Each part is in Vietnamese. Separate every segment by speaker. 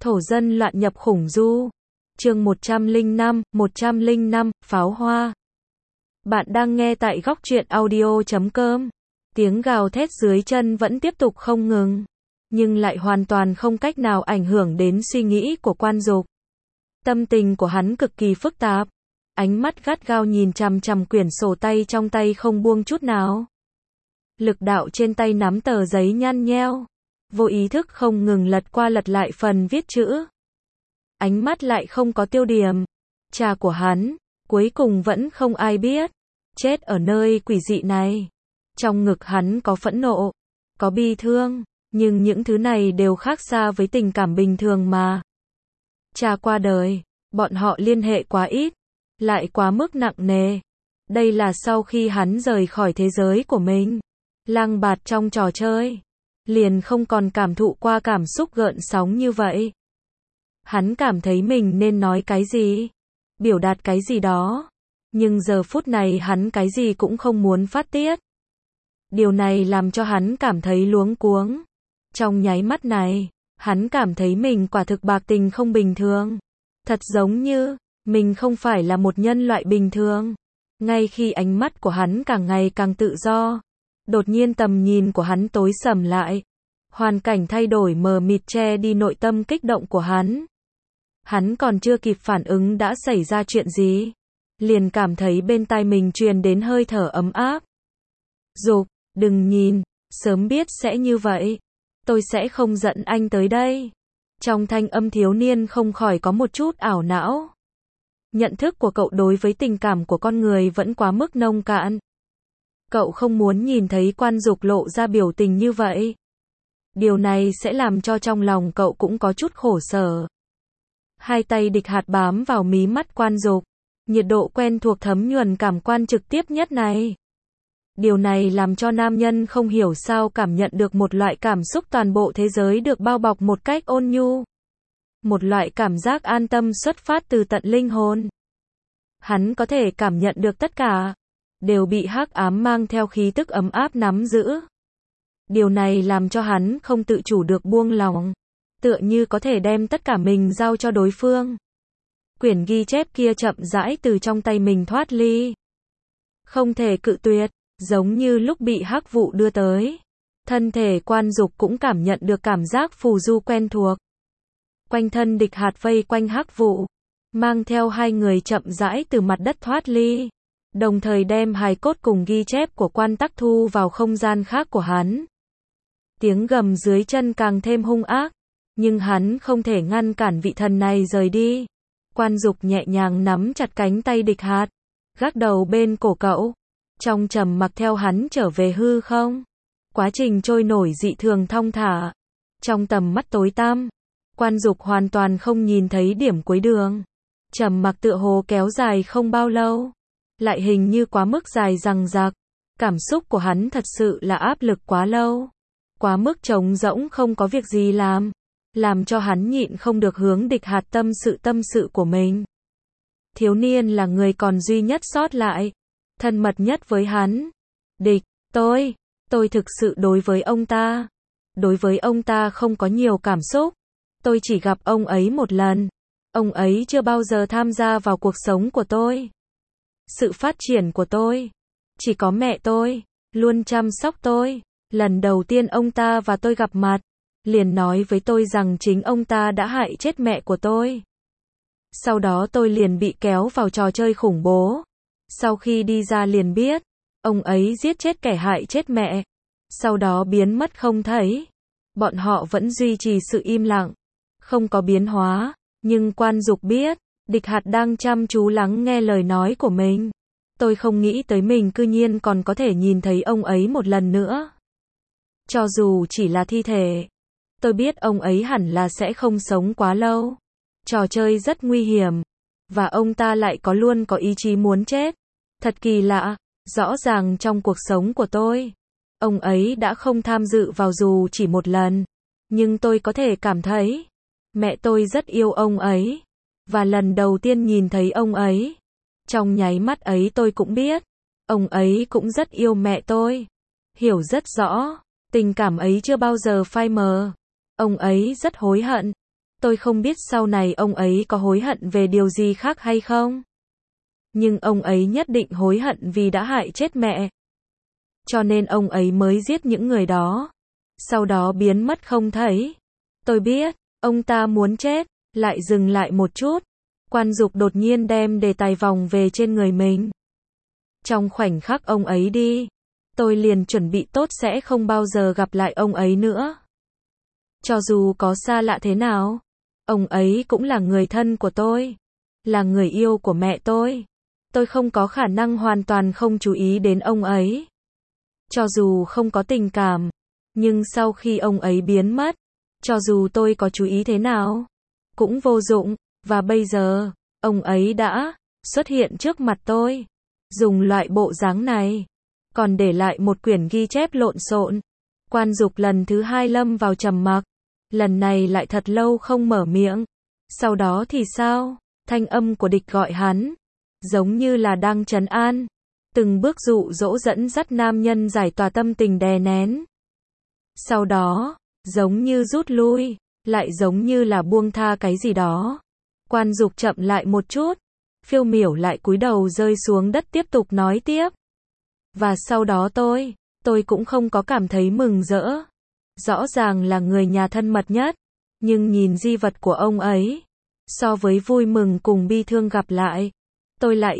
Speaker 1: Thổ dân loạn nhập khủng du. Chương 105, pháo hoa. Bạn đang nghe tại góc truyện audio.com. Tiếng gào thét dưới chân vẫn tiếp tục không ngừng, nhưng lại hoàn toàn không cách nào ảnh hưởng đến suy nghĩ của Quan Dục. Tâm tình của hắn cực kỳ phức tạp, ánh mắt gắt gao nhìn chằm chằm quyển sổ tay trong tay không buông chút nào. Lực đạo trên tay nắm tờ giấy nhăn nheo, vô ý thức không ngừng lật qua lật lại phần viết chữ. Ánh mắt lại không có tiêu điểm. Cha của hắn, cuối cùng vẫn không ai biết, chết ở nơi quỷ dị này. Trong ngực hắn có phẫn nộ, có bi thương, nhưng những thứ này đều khác xa với tình cảm bình thường mà. Cha qua đời, bọn họ liên hệ quá ít, lại quá mức nặng nề. Đây là sau khi hắn rời khỏi thế giới của mình, lang bạt trong trò chơi, liền không còn cảm thụ qua cảm xúc gợn sóng như vậy. Hắn cảm thấy mình nên nói cái gì, biểu đạt cái gì đó, nhưng giờ phút này hắn cái gì cũng không muốn phát tiết. Điều này làm cho hắn cảm thấy luống cuống. Trong nháy mắt này, hắn cảm thấy mình quả thực bạc tình không bình thường. Thật giống như, mình không phải là một nhân loại bình thường. Ngay khi ánh mắt của hắn càng ngày càng tự do, đột nhiên tầm nhìn của hắn tối sầm lại. Hoàn cảnh thay đổi mờ mịt che đi nội tâm kích động của hắn. Hắn còn chưa kịp phản ứng đã xảy ra chuyện gì, liền cảm thấy bên tai mình truyền đến hơi thở ấm áp. Dục, đừng nhìn, sớm biết sẽ như vậy, tôi sẽ không dẫn anh tới đây. Trong thanh âm thiếu niên không khỏi có một chút ảo não. Nhận thức của cậu đối với tình cảm của con người vẫn quá mức nông cạn. Cậu không muốn nhìn thấy Quan Dục lộ ra biểu tình như vậy. Điều này sẽ làm cho trong lòng cậu cũng có chút khổ sở. Hai tay Địch Hạt bám vào mí mắt Quan Dục, nhiệt độ quen thuộc thấm nhuần cảm quan trực tiếp nhất này. Điều này làm cho nam nhân không hiểu sao cảm nhận được một loại cảm xúc toàn bộ thế giới được bao bọc một cách ôn nhu. Một loại cảm giác an tâm xuất phát từ tận linh hồn. Hắn có thể cảm nhận được tất cả, đều bị hắc ám mang theo khí tức ấm áp nắm giữ. Điều này làm cho hắn không tự chủ được buông lỏng, tựa như có thể đem tất cả mình giao cho đối phương. Quyển ghi chép kia chậm rãi từ trong tay mình thoát ly. Không thể cự tuyệt, giống như lúc bị hắc vụ đưa tới. Thân thể Quan Dục cũng cảm nhận được cảm giác phù du quen thuộc. Quanh thân Địch Hạt vây quanh hắc vụ, mang theo hai người chậm rãi từ mặt đất thoát ly, đồng thời đem hài cốt cùng ghi chép của Quan Tắc thu vào không gian khác của hắn. Tiếng gầm dưới chân càng thêm hung ác, nhưng hắn không thể ngăn cản vị thần này rời đi. Quan Dục nhẹ nhàng nắm chặt cánh tay Địch Hạt, gác đầu bên cổ cậu, trong trầm mặc theo hắn trở về hư không. Quá trình trôi nổi dị thường thong thả. Trong tầm mắt tối tăm, Quan Dục hoàn toàn không nhìn thấy điểm cuối đường. Trầm mặc tựa hồ kéo dài không bao lâu, lại hình như quá mức dài dằng dặc. Cảm xúc của hắn thật sự là áp lực quá lâu, quá mức trống rỗng không có việc gì làm cho hắn nhịn không được hướng Địch Hạt tâm sự của mình. Thiếu niên là người còn duy nhất sót lại, thân mật nhất với hắn. Địch, tôi thực sự đối với ông ta không có nhiều cảm xúc. Tôi chỉ gặp ông ấy một lần. Ông ấy chưa bao giờ tham gia vào cuộc sống của tôi. Sự phát triển của tôi, chỉ có mẹ tôi luôn chăm sóc tôi. Lần đầu tiên ông ta và tôi gặp mặt, liền nói với tôi rằng chính ông ta đã hại chết mẹ của tôi. Sau đó tôi liền bị kéo vào trò chơi khủng bố. Sau khi đi ra liền biết, ông ấy giết chết kẻ hại chết mẹ, sau đó biến mất không thấy. Bọn họ vẫn duy trì sự im lặng, không có biến hóa, nhưng Quan Dục biết, Địch Hạt đang chăm chú lắng nghe lời nói của mình. Tôi không nghĩ tới mình cư nhiên còn có thể nhìn thấy ông ấy một lần nữa. Cho dù chỉ là thi thể, tôi biết ông ấy hẳn là sẽ không sống quá lâu. Trò chơi rất nguy hiểm, và ông ta lại luôn có ý chí muốn chết. Thật kỳ lạ, rõ ràng trong cuộc sống của tôi, ông ấy đã không tham dự vào dù chỉ một lần. Nhưng tôi có thể cảm thấy, mẹ tôi rất yêu ông ấy. Và lần đầu tiên nhìn thấy ông ấy, trong nháy mắt ấy tôi cũng biết, ông ấy cũng rất yêu mẹ tôi. Hiểu rất rõ, tình cảm ấy chưa bao giờ phai mờ. Ông ấy rất hối hận, Tôi không biết sau này ông ấy có hối hận về điều gì khác hay không. Nhưng ông ấy nhất định hối hận vì đã hại chết mẹ. Cho nên ông ấy mới giết những người đó. Sau đó biến mất không thấy. Tôi biết, ông ta muốn chết. Lại dừng lại một chút. Quan Dục đột nhiên đem đề tài vòng về trên người mình. Trong khoảnh khắc ông ấy đi, tôi liền chuẩn bị tốt sẽ không bao giờ gặp lại ông ấy nữa. Cho dù có xa lạ thế nào, ông ấy cũng là người thân của tôi, là người yêu của mẹ tôi. Tôi không có khả năng hoàn toàn không chú ý đến ông ấy. Cho dù không có tình cảm, nhưng sau khi ông ấy biến mất, cho dù tôi có chú ý thế nào, cũng vô dụng, và bây giờ, ông ấy đã xuất hiện trước mặt tôi, dùng loại bộ dáng này, còn để lại một quyển ghi chép lộn xộn. Quan Dục lần thứ hai lâm vào trầm mặc, lần này lại thật lâu không mở miệng. Sau đó thì sao? Thanh âm của Địch gọi hắn, giống như là đang trấn an, từng bước dụ dỗ dẫn dắt nam nhân giải tỏa tâm tình đè nén. Sau đó, giống như rút lui, lại giống như là buông tha cái gì đó. Quan Dục chậm lại một chút, phiêu miểu lại cúi đầu rơi xuống đất tiếp tục nói tiếp. Và sau đó tôi cũng không có cảm thấy mừng rỡ. Rõ ràng là người nhà thân mật nhất, nhưng nhìn di vật của ông ấy, so với vui mừng cùng bi thương gặp lại, tôi lại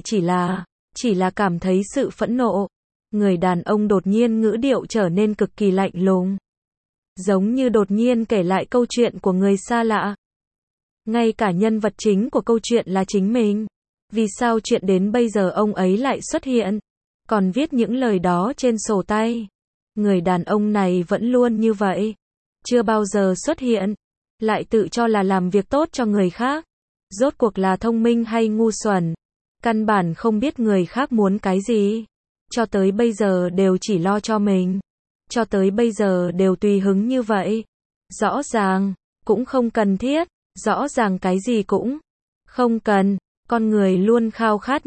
Speaker 1: chỉ là cảm thấy sự phẫn nộ. Người đàn ông đột nhiên ngữ điệu trở nên cực kỳ lạnh lùng. Giống như đột nhiên kể lại câu chuyện của người xa lạ. Ngay cả nhân vật chính của câu chuyện là chính mình. Vì sao chuyện đến bây giờ ông ấy lại xuất hiện, còn viết những lời đó trên sổ tay. Người đàn ông này vẫn luôn như vậy, chưa bao giờ xuất hiện, lại tự cho là làm việc tốt cho người khác. Rốt cuộc là thông minh hay ngu xuẩn, căn bản không biết người khác muốn cái gì. Cho tới bây giờ đều chỉ lo cho mình. Cho tới bây giờ đều tùy hứng như vậy. Rõ ràng, cũng không cần thiết, rõ ràng cái gì cũng không cần. Con người luôn khao khát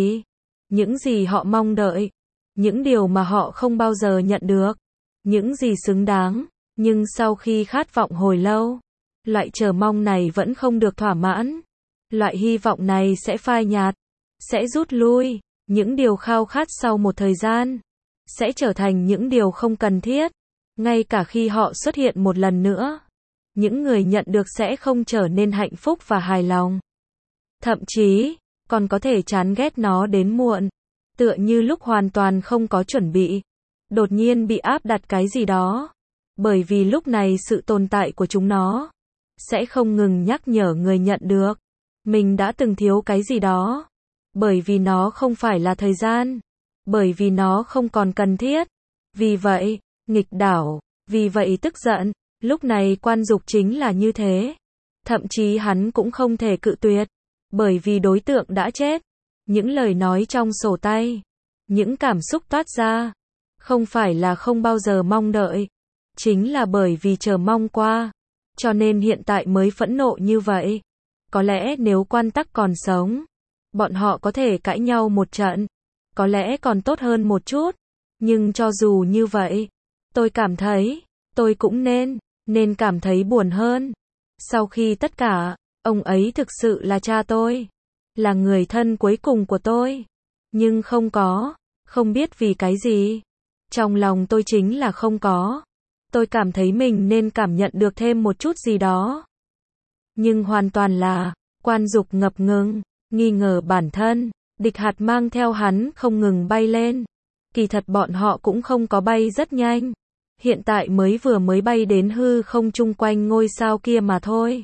Speaker 1: những gì họ mong đợi, những điều mà họ không bao giờ nhận được, những gì xứng đáng, nhưng sau khi khát vọng hồi lâu, loại chờ mong này vẫn không được thỏa mãn, loại hy vọng này sẽ phai nhạt, sẽ rút lui, những điều khao khát sau một thời gian, sẽ trở thành những điều không cần thiết, ngay cả khi họ xuất hiện một lần nữa, những người nhận được sẽ không trở nên hạnh phúc và hài lòng. Thậm chí, còn có thể chán ghét nó đến muộn, tựa như lúc hoàn toàn không có chuẩn bị, đột nhiên bị áp đặt cái gì đó, bởi vì lúc này sự tồn tại của chúng nó sẽ không ngừng nhắc nhở người nhận được mình đã từng thiếu cái gì đó, bởi vì nó không phải là thời gian, bởi vì nó không còn cần thiết. Vì vậy, nghịch đảo, vì vậy tức giận. Lúc này Quan Dục chính là như thế, thậm chí hắn cũng không thể cự tuyệt, bởi vì đối tượng đã chết. Những lời nói trong sổ tay, những cảm xúc toát ra, không phải là không bao giờ mong đợi, chính là bởi vì chờ mong qua, cho nên hiện tại mới phẫn nộ như vậy. Có lẽ nếu Quan Tắc còn sống, bọn họ có thể cãi nhau một trận, có lẽ còn tốt hơn một chút, nhưng cho dù như vậy, tôi cảm thấy, tôi cũng nên cảm thấy buồn hơn. Sau khi tất cả, ông ấy thực sự là cha tôi, là người thân cuối cùng của tôi, nhưng không biết vì cái gì, trong lòng tôi chính là không có. Tôi cảm thấy mình nên cảm nhận được thêm một chút gì đó. Nhưng hoàn toàn là, Quan Dục ngập ngừng, nghi ngờ bản thân. Địch Hạt mang theo hắn không ngừng bay lên. Kỳ thật bọn họ cũng không có bay rất nhanh. Hiện tại mới bay đến hư không chung quanh ngôi sao kia mà thôi.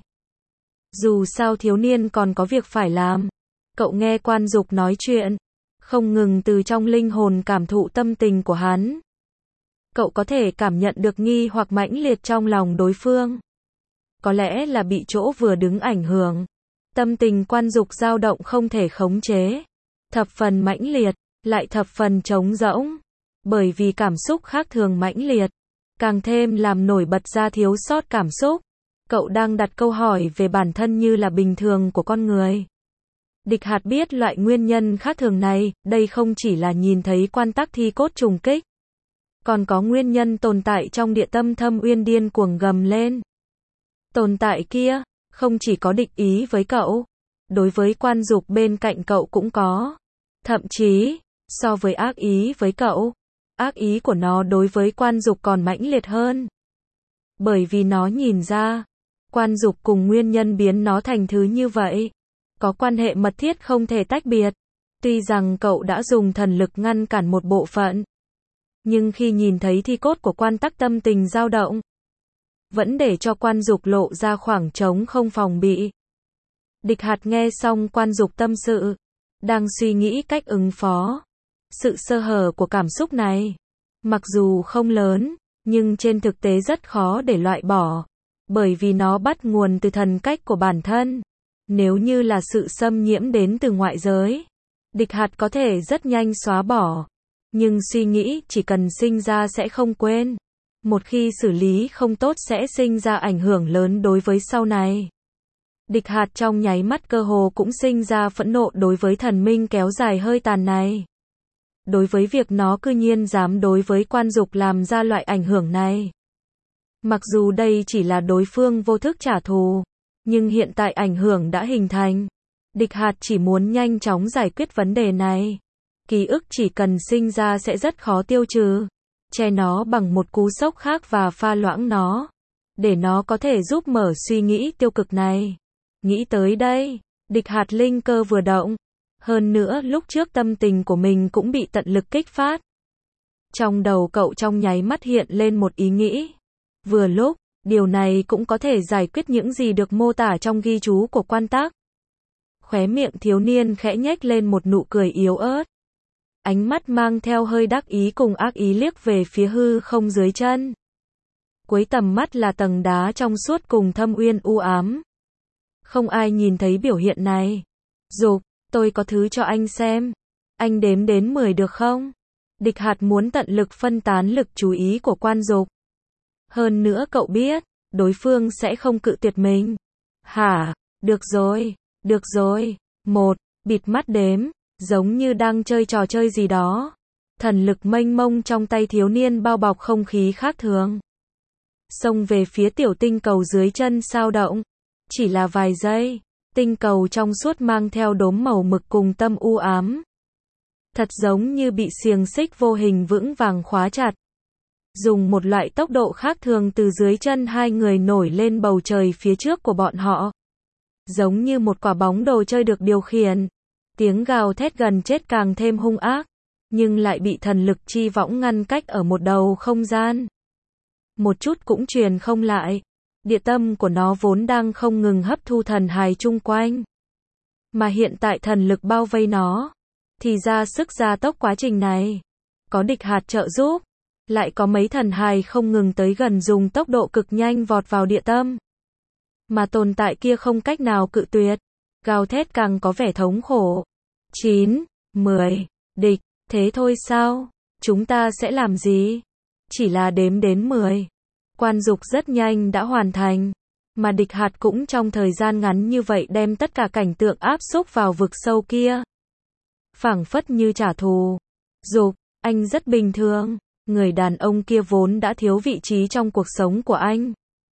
Speaker 1: Dù sao thiếu niên còn có việc phải làm. Cậu nghe Quan Dục nói chuyện, không ngừng từ trong linh hồn cảm thụ tâm tình của hắn. Cậu có thể cảm nhận được nghi hoặc mãnh liệt trong lòng đối phương. Có lẽ là bị chỗ vừa đứng ảnh hưởng. Tâm tình Quan Dục dao động không thể khống chế. Thập phần mãnh liệt, lại thập phần trống rỗng. Bởi vì cảm xúc khác thường mãnh liệt, càng thêm làm nổi bật ra thiếu sót cảm xúc. Cậu đang đặt câu hỏi về bản thân như là bình thường của con người. Địch Hạt biết loại nguyên nhân khác thường này, đây không chỉ là nhìn thấy Quan Tắc thi cốt trùng kích, còn có nguyên nhân tồn tại trong địa tâm thâm uyên điên cuồng gầm lên. Tồn tại kia, Không chỉ có địch ý với cậu, đối với Quan Dục bên cạnh cậu cũng có. Thậm chí, so với ác ý với cậu, ác ý của nó đối với Quan Dục còn mãnh liệt hơn. Bởi vì nó nhìn ra, Quan Dục cùng nguyên nhân biến nó thành thứ như vậy, có quan hệ mật thiết không thể tách biệt. Tuy rằng cậu đã dùng thần lực ngăn cản một bộ phận, nhưng khi nhìn thấy thi cốt của Quan Tắc tâm tình dao động, vẫn để cho Quan Dục lộ ra khoảng trống không phòng bị. Địch Hạt nghe xong Quan Dục tâm sự, đang suy nghĩ cách ứng phó. Sự sơ hở của cảm xúc này, mặc dù không lớn, nhưng trên thực tế rất khó để loại bỏ, bởi vì nó bắt nguồn từ thần cách của bản thân. Nếu như là sự xâm nhiễm đến từ ngoại giới, Địch Hạt có thể rất nhanh xóa bỏ, nhưng suy nghĩ chỉ cần sinh ra sẽ không quên. Một khi xử lý không tốt sẽ sinh ra ảnh hưởng lớn đối với sau này. Địch Hạt trong nháy mắt cơ hồ cũng sinh ra phẫn nộ đối với thần minh kéo dài hơi tàn này. Đối với việc nó cư nhiên dám đối với Quan Dục làm ra loại ảnh hưởng này. Mặc dù đây chỉ là đối phương vô thức trả thù, nhưng hiện tại ảnh hưởng đã hình thành. Địch Hạt chỉ muốn nhanh chóng giải quyết vấn đề này. Ký ức chỉ cần sinh ra sẽ rất khó tiêu trừ. Che nó bằng một cú sốc khác và pha loãng nó, để nó có thể giúp mở suy nghĩ tiêu cực này. Nghĩ tới đây, Địch Hạt linh cơ vừa động. Hơn nữa lúc trước tâm tình của mình cũng bị tận lực kích phát. Trong đầu cậu trong nháy mắt hiện lên một ý nghĩ. Vừa lúc, điều này cũng có thể giải quyết những gì được mô tả trong ghi chú của Quan Tắc. Khóe miệng thiếu niên khẽ nhếch lên một nụ cười yếu ớt. Ánh mắt mang theo hơi đắc ý cùng ác ý liếc về phía hư không dưới chân. Cuối tầm mắt là tầng đá trong suốt cùng thâm uyên u ám. Không ai nhìn thấy biểu hiện này. Dục, tôi có thứ cho anh xem. Anh đếm đến 10 được không? Địch Hạt muốn tận lực phân tán lực chú ý của Quan Dục. Hơn nữa cậu biết, đối phương sẽ không cự tuyệt mình. Hả? Được rồi. 1, bịt mắt đếm, giống như đang chơi trò chơi gì đó. Thần lực mênh mông trong tay thiếu niên bao bọc không khí khác thường. Xông về phía tiểu tinh cầu dưới chân sao động. Chỉ là vài giây, tinh cầu trong suốt mang theo đốm màu mực cùng tâm u ám. Thật giống như bị xiềng xích vô hình vững vàng khóa chặt. Dùng một loại tốc độ khác thường từ dưới chân hai người nổi lên bầu trời phía trước của bọn họ. Giống như một quả bóng đồ chơi được điều khiển. Tiếng gào thét gần chết càng thêm hung ác, nhưng lại bị thần lực chi võng ngăn cách ở một đầu không gian. Một chút cũng truyền không lại. Địa tâm của nó vốn đang không ngừng hấp thu thần hài chung quanh. Mà hiện tại thần lực bao vây nó, thì ra sức gia tốc quá trình này. Có Địch Hạt trợ giúp, lại có mấy thần hài không ngừng tới gần dùng tốc độ cực nhanh vọt vào địa tâm. Mà tồn tại kia không cách nào cự tuyệt, gào thét càng có vẻ thống khổ. 9, 10, địch, thế thôi sao? Chúng ta sẽ làm gì? Chỉ là đếm đến 10. Quan Dục rất nhanh đã hoàn thành, mà Địch Hạt cũng trong thời gian ngắn như vậy đem tất cả cảnh tượng áp xúc vào vực sâu kia. Phảng phất như trả thù. Dục, anh rất bình thường, người đàn ông kia vốn đã thiếu vị trí trong cuộc sống của anh.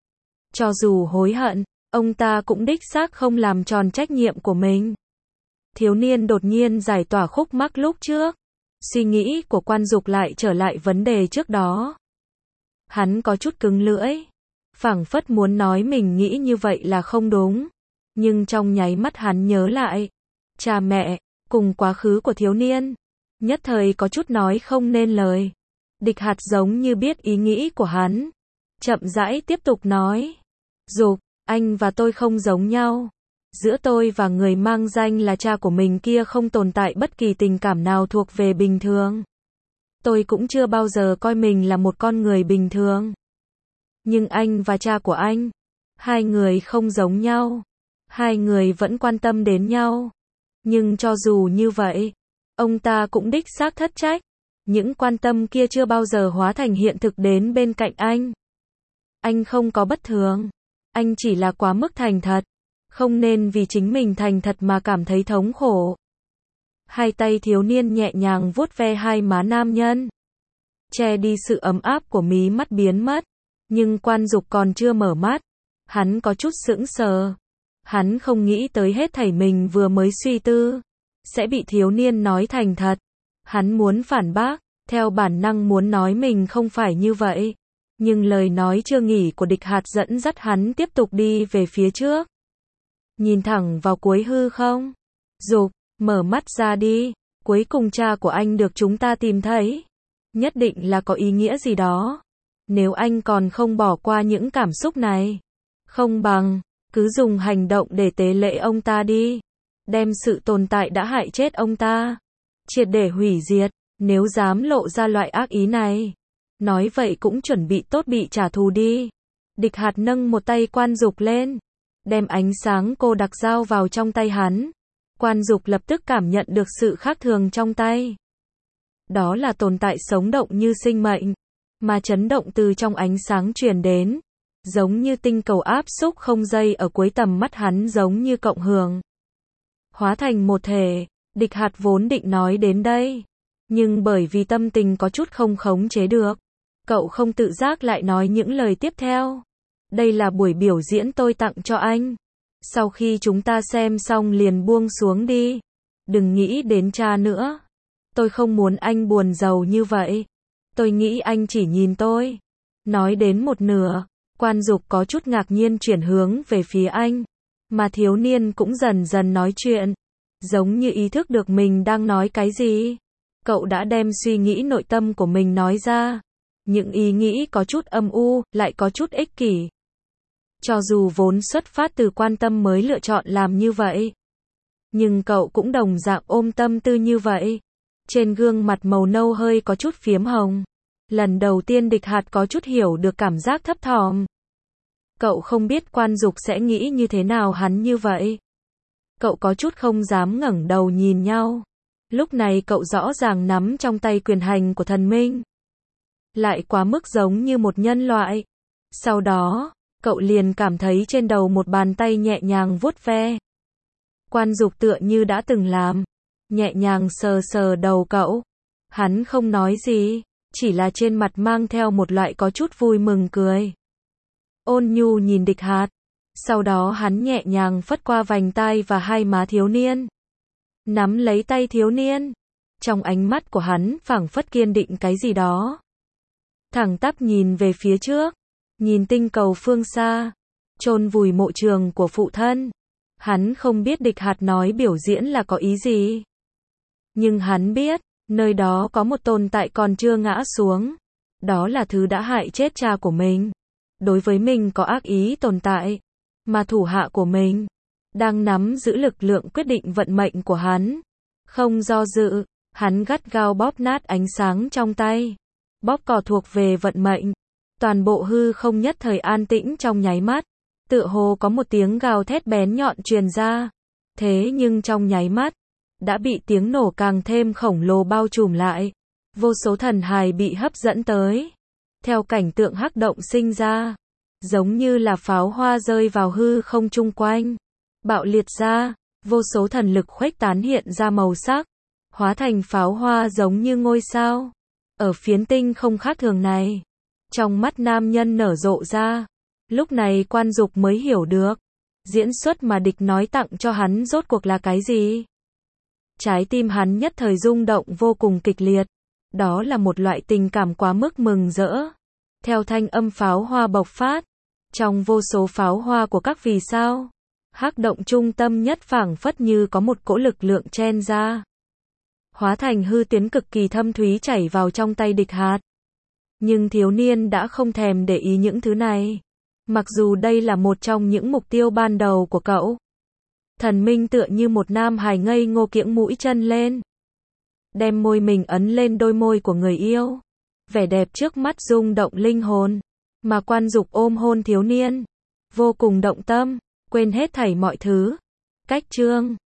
Speaker 1: Cho dù hối hận, ông ta cũng đích xác không làm tròn trách nhiệm của mình. Thiếu niên đột nhiên giải tỏa khúc mắc lúc trước. Suy nghĩ của Quan Dục lại trở lại vấn đề trước đó. Hắn có chút cứng lưỡi. Phảng phất muốn nói mình nghĩ như vậy là không đúng. Nhưng trong nháy mắt hắn nhớ lại. Cha mẹ, cùng quá khứ của thiếu niên. Nhất thời có chút nói không nên lời. Địch Hạt giống như biết ý nghĩ của hắn. Chậm rãi tiếp tục nói. Dục, anh và tôi không giống nhau. Giữa tôi và người mang danh là cha của mình kia không tồn tại bất kỳ tình cảm nào thuộc về bình thường. Tôi cũng chưa bao giờ coi mình là một con người bình thường. Nhưng anh và cha của anh, hai người không giống nhau. Hai người vẫn quan tâm đến nhau. Nhưng cho dù như vậy, ông ta cũng đích xác thất trách. Những quan tâm kia chưa bao giờ hóa thành hiện thực đến bên cạnh anh. Anh không có bất thường. Anh chỉ là quá mức thành thật. Không nên vì chính mình thành thật mà cảm thấy thống khổ. Hai tay thiếu niên nhẹ nhàng vuốt ve hai má nam nhân. Che đi sự ấm áp của mí mắt biến mất. Nhưng Quan Dục còn chưa mở mắt. Hắn có chút sững sờ. Hắn không nghĩ tới hết thảy mình vừa mới suy tư sẽ bị thiếu niên nói thành thật. Hắn muốn phản bác, theo bản năng muốn nói mình không phải như vậy. Nhưng lời nói chưa nghỉ của Địch Hạt dẫn dắt hắn tiếp tục đi về phía trước. Nhìn thẳng vào cuối hư không. Dục, mở mắt ra đi. Cuối cùng cha của anh được chúng ta tìm thấy. Nhất định là có ý nghĩa gì đó. Nếu anh còn không bỏ qua những cảm xúc này, không bằng cứ dùng hành động để tế lễ ông ta đi. Đem sự tồn tại đã hại chết ông ta triệt để hủy diệt. Nếu dám lộ ra loại ác ý này, nói vậy cũng chuẩn bị tốt bị trả thù đi. Địch Hạt nâng một tay Quan Dục lên, đem ánh sáng cô đặc dao vào trong tay hắn. Quan Dục lập tức cảm nhận được sự khác thường trong tay. Đó là tồn tại sống động như sinh mệnh, mà chấn động từ trong ánh sáng truyền đến, giống như tinh cầu áp xúc không dây ở cuối tầm mắt hắn, giống như cộng hưởng, hóa thành một thể. Địch Hạt vốn định nói đến đây, nhưng bởi vì tâm tình có chút không khống chế được, cậu không tự giác lại nói những lời tiếp theo. Đây là buổi biểu diễn tôi tặng cho anh. Sau khi chúng ta xem xong liền buông xuống đi. Đừng nghĩ đến cha nữa. Tôi không muốn anh buồn rầu như vậy. Tôi nghĩ anh chỉ nhìn tôi. Nói đến một nửa, Quan Dục có chút ngạc nhiên chuyển hướng về phía anh. Mà thiếu niên cũng dần dần nói chuyện, giống như ý thức được mình đang nói cái gì. Cậu đã đem suy nghĩ nội tâm của mình nói ra. Những ý nghĩ có chút âm u, lại có chút ích kỷ. Cho dù vốn xuất phát từ quan tâm mới lựa chọn làm như vậy, nhưng cậu cũng đồng dạng ôm tâm tư như vậy. Trên gương mặt màu nâu hơi có chút phiếm hồng. Lần đầu tiên Địch Hạt có chút hiểu được cảm giác thấp thỏm. Cậu không biết Quan Dục sẽ nghĩ như thế nào hắn như vậy. Cậu có chút không dám ngẩng đầu nhìn nhau. Lúc này cậu rõ ràng nắm trong tay quyền hành của thần minh, lại quá mức giống như một nhân loại. Sau đó, cậu liền cảm thấy trên đầu một bàn tay nhẹ nhàng vuốt ve. Quan Dục tựa như đã từng làm, nhẹ nhàng sờ sờ đầu cậu. Hắn không nói gì, chỉ là trên mặt mang theo một loại có chút vui mừng cười. Ôn nhu nhìn Địch Hạt. Sau đó hắn nhẹ nhàng phất qua vành tai và hai má thiếu niên, nắm lấy tay thiếu niên. Trong ánh mắt của hắn phảng phất kiên định cái gì đó. Thẳng tắp nhìn về phía trước, nhìn tinh cầu phương xa, chôn vùi mộ trường của phụ thân. Hắn không biết Địch Hạt nói biểu diễn là có ý gì. Nhưng hắn biết, nơi đó có một tồn tại còn chưa ngã xuống. Đó là thứ đã hại chết cha của mình. Đối với mình có ác ý tồn tại. Mà thủ hạ của mình đang nắm giữ lực lượng quyết định vận mệnh của hắn. Không do dự, hắn gắt gao bóp nát ánh sáng trong tay. Bóp cò thuộc về vận mệnh. Toàn bộ hư không nhất thời an tĩnh trong nháy mắt. Tựa hồ có một tiếng gào thét bén nhọn truyền ra. Thế nhưng trong nháy mắt, đã bị tiếng nổ càng thêm khổng lồ bao trùm lại. Vô số thần hài bị hấp dẫn tới. Theo cảnh tượng hắc động sinh ra, giống như là pháo hoa rơi vào hư không chung quanh. Bạo liệt ra, vô số thần lực khuếch tán hiện ra màu sắc, hóa thành pháo hoa giống như ngôi sao. Ở phiến tinh không khác thường này, trong mắt nam nhân nở rộ ra. Lúc này Quan Dục mới hiểu được, diễn xuất mà địch nói tặng cho hắn rốt cuộc là cái gì. Trái tim hắn nhất thời rung động vô cùng kịch liệt. Đó là một loại tình cảm quá mức mừng rỡ. Theo thanh âm pháo hoa bộc phát, trong vô số pháo hoa của các vì sao, hắc động trung tâm nhất phảng phất như có một cỗ lực lượng chen ra, hóa thành hư tuyến cực kỳ thâm thúy chảy vào trong tay Địch Hạt. Nhưng thiếu niên đã không thèm để ý những thứ này. Mặc dù đây là một trong những mục tiêu ban đầu của cậu. Thần minh tựa như một nam hài ngây ngô kiễng mũi chân lên, đem môi mình ấn lên đôi môi của người yêu. Vẻ đẹp trước mắt rung động linh hồn. Mà Quan Dục ôm hôn thiếu niên, vô cùng động tâm, quên hết thảy mọi thứ. Cách chương